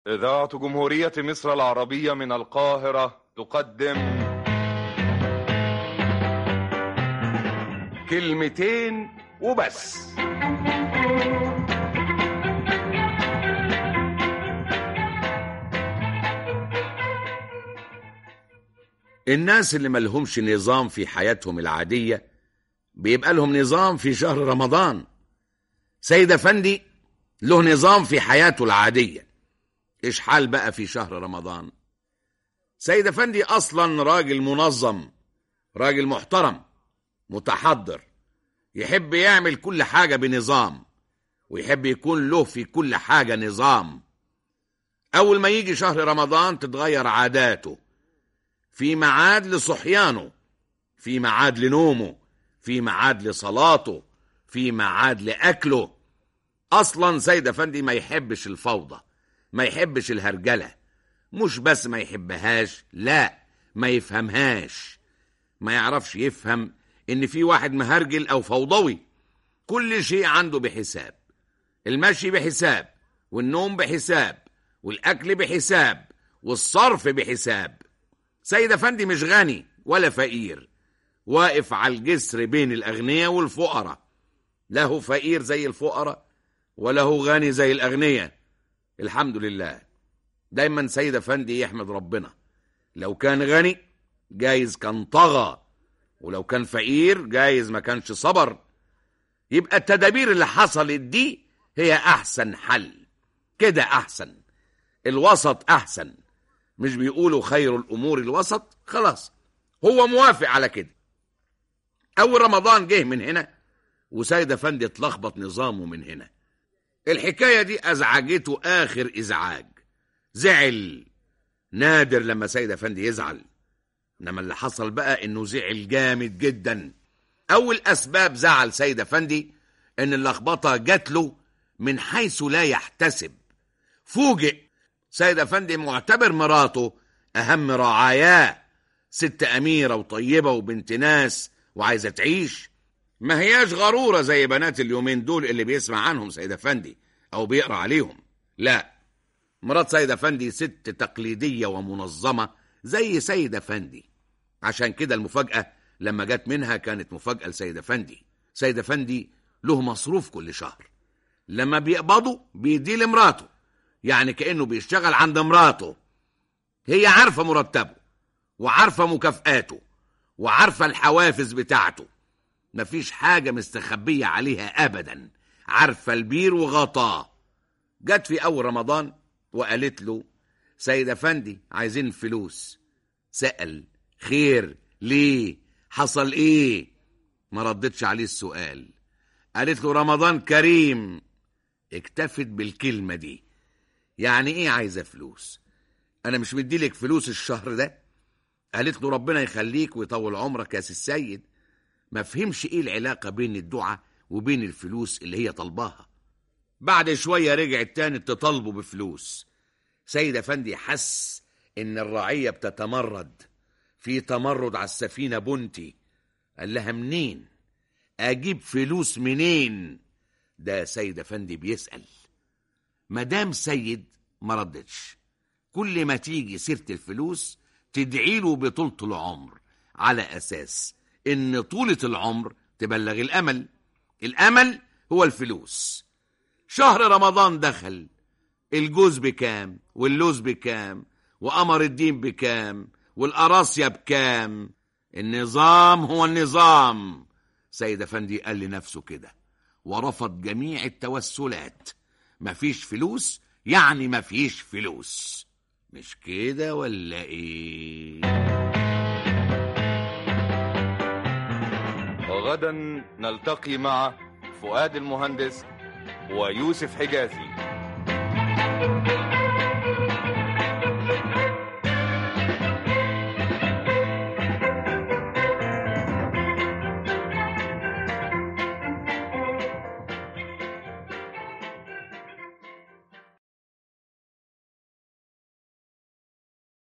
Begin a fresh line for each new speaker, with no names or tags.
إذاعة جمهورية مصر العربية من القاهرة تقدم كلمتين وبس.
الناس اللي ملهمش نظام في حياتهم العادية بيبقى لهم نظام في شهر رمضان. سيد أفندي له نظام في حياته العادية، إيش حال بقى في شهر رمضان؟ سيد أفندي أصلا راجل منظم، راجل محترم متحضر، يحب يعمل كل حاجة بنظام، ويحب يكون له في كل حاجة نظام. أول ما يجي شهر رمضان تتغير عاداته، في ميعاد لصحيانه، في ميعاد لنومه، في ميعاد لصلاته، في ميعاد لأكله. أصلا سيد أفندي ما يحبش الفوضى، ما يحبش الهرجلة، مش بس ما يحبهاش، لا ما يفهمهاش، ما يعرفش يفهم إن في واحد مهرجل أو فوضوي. كل شيء عنده بحساب، المشي بحساب، والنوم بحساب، والأكل بحساب، والصرف بحساب. سيد أفندي مش غني ولا فقير، واقف على الجسر بين الأغنياء والفقراء، لا هو فقير زي الفقراء ولا هو غني زي الأغنياء. الحمد لله. دايما سيد أفندي يحمد ربنا، لو كان غني جايز كان طغى، ولو كان فقير جايز ما كانش صبر. يبقى التدابير اللي حصلت دي هي أحسن حل، كده أحسن، الوسط أحسن. مش بيقولوا خير الأمور الوسط؟ خلاص هو موافق على كده. أول رمضان جه من هنا وسيد أفندي اتلخبط نظامه من هنا. الحكاية دي أزعجته آخر إزعاج، زعل. نادر لما سيد أفندي يزعل، إنما اللي حصل بقى إنه زعل جامد جدا. أول أسباب زعل سيد أفندي إن اللخبطة جات له من حيث لا يحتسب. فوجئ سيد أفندي معتبر مراته أهم رعاياه، ست أميرة وطيبة وبنت ناس وعايزة تعيش، ما هياش غرورة زي بنات اليومين دول اللي بيسمع عنهم سيد أفندي أو بيقرأ عليهم. لا، مرات سيد أفندي ست تقليدية ومنظمة زي سيد أفندي. عشان كده المفاجأة لما جت منها كانت مفاجأة لسيد أفندي. سيد أفندي له مصروف كل شهر، لما بيقبضه بيديه لمراته، يعني كأنه بيشتغل عند مراته. هي عارفة مرتبه وعارفة مكافآته وعارفة الحوافز بتاعته، مفيش حاجة مستخبية عليها أبدا، عارفة البير وغطاه. جت في أول رمضان وقالت له سيد أفندي عايزين فلوس. سأل خير ليه، حصل إيه؟ ما ردتش عليه السؤال. قالت له رمضان كريم. اكتفت بالكلمة دي. يعني إيه عايزة فلوس؟ أنا مش مديلك فلوس الشهر ده؟ قالت له ربنا يخليك ويطول عمرك يا سي السيد. ما فهمش إيه العلاقة بين الدعاء وبين الفلوس اللي هي طلباها. بعد شوية رجعت تاني تطالبه بفلوس. سيد أفندي حس إن الرعية بتتمرد، في تمرد على السفينة بنتي. قال لها منين؟ أجيب فلوس منين؟ ده سيد أفندي بيسأل. مدام سيد ما ردتش، كل ما تيجي سيرة الفلوس تدعيله بطولة العمر، على أساس إن طولة العمر تبلغ الأمل. الأمل هو الفلوس. شهر رمضان دخل، الجوز بكام واللوز بكام وقمر الدين بكام والقراصية بكام. النظام هو النظام. سيد أفندي قال لنفسه كده ورفض جميع التوسلات. مفيش فلوس يعني مفيش فلوس، مش كده ولا ايه؟
وغدا نلتقي مع فؤاد المهندس ويوسف حجازي.